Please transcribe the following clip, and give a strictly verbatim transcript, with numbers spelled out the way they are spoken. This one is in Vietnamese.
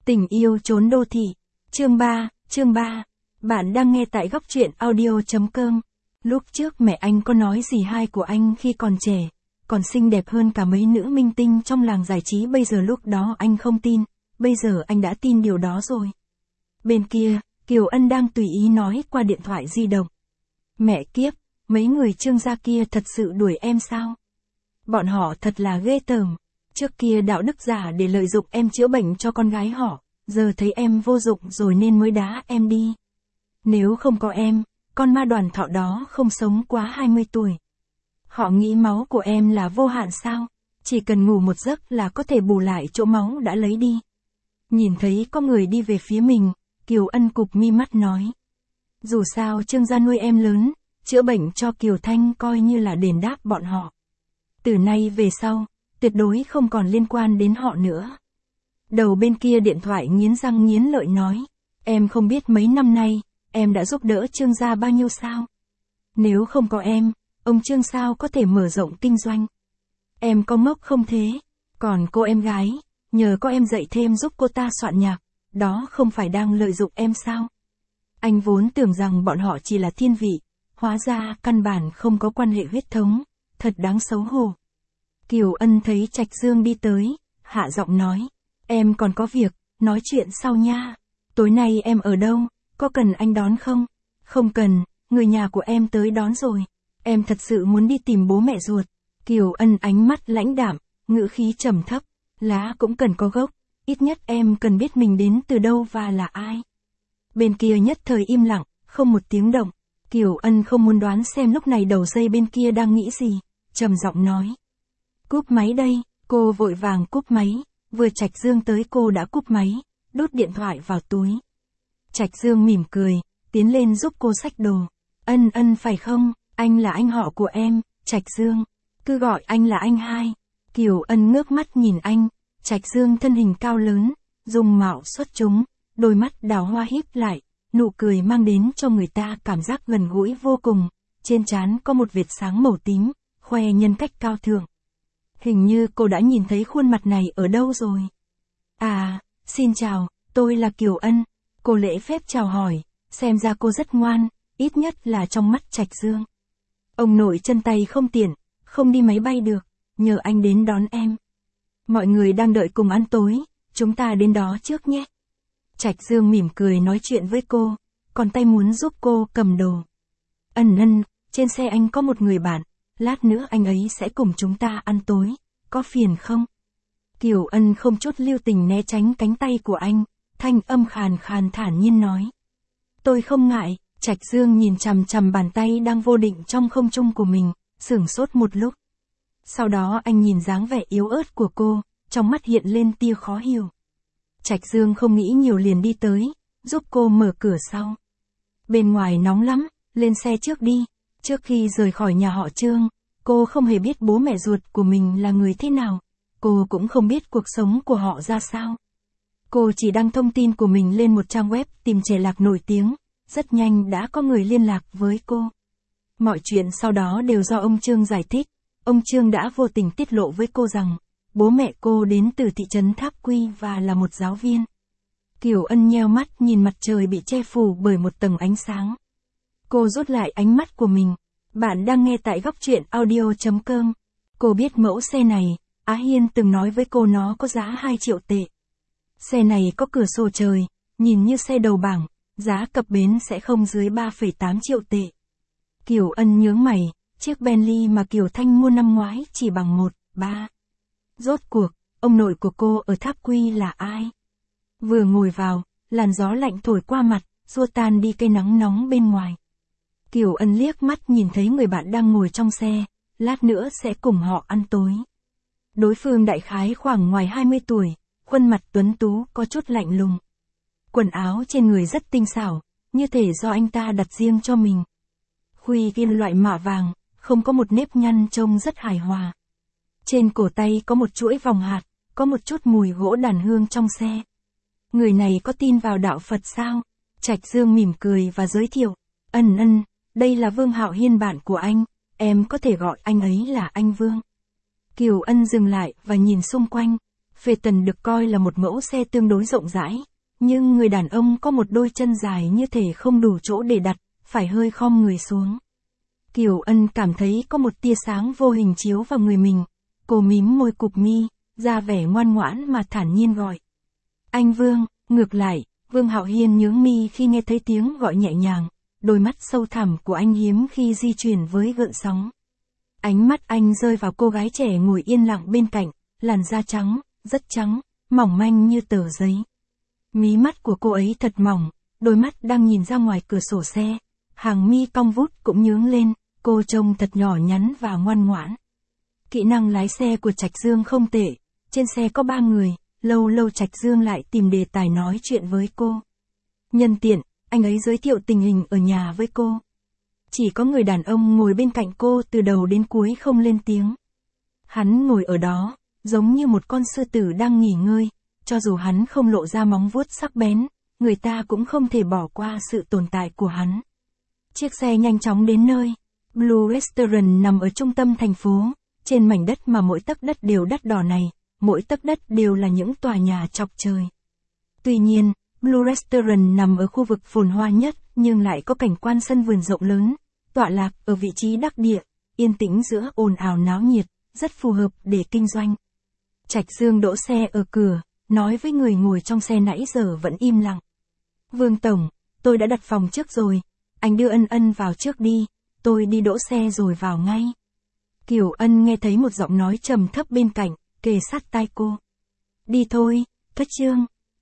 Tình yêu trốn đô thị. Chương ba, chương ba. Bạn đang nghe tại góc truyện audio.com. Lúc trước mẹ anh có nói gì hai của anh khi còn trẻ, còn xinh đẹp hơn cả mấy nữ minh tinh trong làng giải trí bây giờ, lúc đó anh không tin, bây giờ anh đã tin điều đó rồi. Bên kia, Kiều Ân đang tùy ý nói qua điện thoại di động. Mẹ kiếp, mấy người Trương gia kia thật sự đuổi em sao? Bọn họ thật là ghê tởm. Trước kia đạo đức giả để lợi dụng em chữa bệnh cho con gái họ, giờ thấy em vô dụng rồi nên mới đá em đi. Nếu không có em, con ma đoàn thọ đó không sống quá hai mươi tuổi. Họ nghĩ máu của em là vô hạn sao? Chỉ cần ngủ một giấc là có thể bù lại chỗ máu đã lấy đi. Nhìn thấy có người đi về phía mình, Kiều Ân cụp mi mắt nói. Dù sao Trương gia nuôi em lớn, chữa bệnh cho Kiều Thanh coi như là đền đáp bọn họ. Từ nay về sau, tuyệt đối không còn liên quan đến họ nữa. Đầu bên kia điện thoại nghiến răng nghiến lợi nói, em không biết mấy năm nay, em đã giúp đỡ Trương gia bao nhiêu sao? Nếu không có em, ông Trương sao có thể mở rộng kinh doanh? Em có ngốc không thế? Còn cô em gái, nhờ có em dạy thêm giúp cô ta soạn nhạc, đó không phải đang lợi dụng em sao? Anh vốn tưởng rằng bọn họ chỉ là thiên vị, hóa ra căn bản không có quan hệ huyết thống, thật đáng xấu hổ. Kiều Ân thấy Trạch Dương đi tới, hạ giọng nói, em còn có việc, nói chuyện sau nha. Tối nay em ở đâu, có cần anh đón không? Không cần, người nhà của em tới đón rồi. Em thật sự muốn đi tìm bố mẹ ruột. Kiều Ân ánh mắt lãnh đạm, ngữ khí trầm thấp, lá cũng cần có gốc, ít nhất em cần biết mình đến từ đâu và là ai. Bên kia nhất thời im lặng, không một tiếng động. Kiều Ân không muốn đoán xem lúc này đầu dây bên kia đang nghĩ gì, trầm giọng nói. Cúp máy đây, cô vội vàng cúp máy, vừa Trạch Dương tới cô đã cúp máy, đút điện thoại vào túi. Trạch Dương mỉm cười, tiến lên giúp cô xách đồ. Ân Ân phải không, anh là anh họ của em, Trạch Dương, cứ gọi anh là anh hai. Kiều Ân ngước mắt nhìn anh, Trạch Dương thân hình cao lớn, dung mạo xuất chúng, đôi mắt đào hoa híp lại, nụ cười mang đến cho người ta cảm giác gần gũi vô cùng, trên trán có một vệt sáng màu tím, khoe nhân cách cao thượng. Hình như cô đã nhìn thấy khuôn mặt này ở đâu rồi. À, xin chào, tôi là Kiều Ân. Cô lễ phép chào hỏi, xem ra cô rất ngoan, ít nhất là trong mắt Trạch Dương. Ông nội chân tay không tiện, không đi máy bay được, nhờ anh đến đón em. Mọi người đang đợi cùng ăn tối, chúng ta đến đó trước nhé. Trạch Dương mỉm cười nói chuyện với cô, còn tay muốn giúp cô cầm đồ. Ân Ân, trên xe anh có một người bạn, lát nữa anh ấy sẽ cùng chúng ta ăn tối, có phiền không? Kiều Ân không chút lưu tình né tránh cánh tay của anh, thanh âm khàn khàn thản nhiên nói. Tôi không ngại. Trạch Dương nhìn chằm chằm bàn tay đang vô định trong không trung của mình, sửng sốt một lúc. Sau đó anh nhìn dáng vẻ yếu ớt của cô, trong mắt hiện lên tia khó hiểu. Trạch Dương không nghĩ nhiều liền đi tới, giúp cô mở cửa sau. Bên ngoài nóng lắm, lên xe trước đi. Trước khi rời khỏi nhà họ Trương, cô không hề biết bố mẹ ruột của mình là người thế nào. Cô cũng không biết cuộc sống của họ ra sao. Cô chỉ đăng thông tin của mình lên một trang web tìm trẻ lạc nổi tiếng. Rất nhanh đã có người liên lạc với cô. Mọi chuyện sau đó đều do ông Trương giải thích. Ông Trương đã vô tình tiết lộ với cô rằng, bố mẹ cô đến từ thị trấn Tháp Quy và là một giáo viên. Kiều Ân nheo mắt nhìn mặt trời bị che phủ bởi một tầng ánh sáng. Cô rút lại ánh mắt của mình. Bạn đang nghe tại góc truyện audio.com. Cô biết mẫu xe này, Á Hiên từng nói với cô nó có giá hai triệu tệ. Xe này có cửa sổ trời, nhìn như xe đầu bảng. Giá cập bến sẽ không dưới ba phẩy tám triệu tệ. Kiều Ân nhướng mày, chiếc Bentley mà Kiều Thanh mua năm ngoái chỉ bằng một, ba. Rốt cuộc, ông nội của cô ở Tháp Quy là ai? Vừa ngồi vào, làn gió lạnh thổi qua mặt, xua tan đi cây nắng nóng bên ngoài. Kiều Ân liếc mắt nhìn thấy người bạn đang ngồi trong xe, lát nữa sẽ cùng họ ăn tối. Đối phương đại khái khoảng ngoài hai mươi tuổi, khuôn mặt tuấn tú có chút lạnh lùng. Quần áo trên người rất tinh xảo, như thể do anh ta đặt riêng cho mình. Khuy kim loại mạ vàng, không có một nếp nhăn trông rất hài hòa. Trên cổ tay có một chuỗi vòng hạt, có một chút mùi gỗ đàn hương trong xe. Người này có tin vào đạo Phật sao? Trạch Dương mỉm cười và giới thiệu. Ân Ân, đây là Vương Hạo Hiên bạn của anh, em có thể gọi anh ấy là anh Vương. Kiều Ân dừng lại và nhìn xung quanh. Phaeton được coi là một mẫu xe tương đối rộng rãi, nhưng người đàn ông có một đôi chân dài như thể không đủ chỗ để đặt, phải hơi khom người xuống. Kiều Ân cảm thấy có một tia sáng vô hình chiếu vào người mình, cô mím môi cụp mi, ra vẻ ngoan ngoãn mà thản nhiên gọi. Anh Vương. Ngược lại, Vương Hạo Hiên nhướng mi khi nghe thấy tiếng gọi nhẹ nhàng, đôi mắt sâu thẳm của anh hiếm khi di chuyển với gợn sóng. Ánh mắt anh rơi vào cô gái trẻ ngồi yên lặng bên cạnh, làn da trắng, rất trắng, mỏng manh như tờ giấy. Mí mắt của cô ấy thật mỏng, đôi mắt đang nhìn ra ngoài cửa sổ xe, hàng mi cong vút cũng nhướng lên, cô trông thật nhỏ nhắn và ngoan ngoãn. Kỹ năng lái xe của Trạch Dương không tệ, trên xe có ba người, lâu lâu Trạch Dương lại tìm đề tài nói chuyện với cô. Nhân tiện, anh ấy giới thiệu tình hình ở nhà với cô. Chỉ có người đàn ông ngồi bên cạnh cô từ đầu đến cuối không lên tiếng. Hắn ngồi ở đó, giống như một con sư tử đang nghỉ ngơi, cho dù hắn không lộ ra móng vuốt sắc bén, người ta cũng không thể bỏ qua sự tồn tại của hắn. Chiếc xe nhanh chóng đến nơi. Blue Restaurant nằm ở trung tâm thành phố, trên mảnh đất mà mỗi tấc đất đều đắt đỏ này, mỗi tấc đất đều là những tòa nhà chọc trời. Tuy nhiên, Blue Restaurant nằm ở khu vực phồn hoa nhất, nhưng lại có cảnh quan sân vườn rộng lớn, tọa lạc ở vị trí đắc địa, yên tĩnh giữa ồn ào náo nhiệt, rất phù hợp để kinh doanh. Trạch Dương đỗ xe ở cửa, nói với người ngồi trong xe nãy giờ vẫn im lặng. Vương Tổng, tôi đã đặt phòng trước rồi, anh đưa Ân Ân vào trước đi, tôi đi đỗ xe rồi vào ngay. Kiều Ân nghe thấy một giọng nói trầm thấp bên cạnh, kề sát tai cô. Đi thôi, Thất Trương.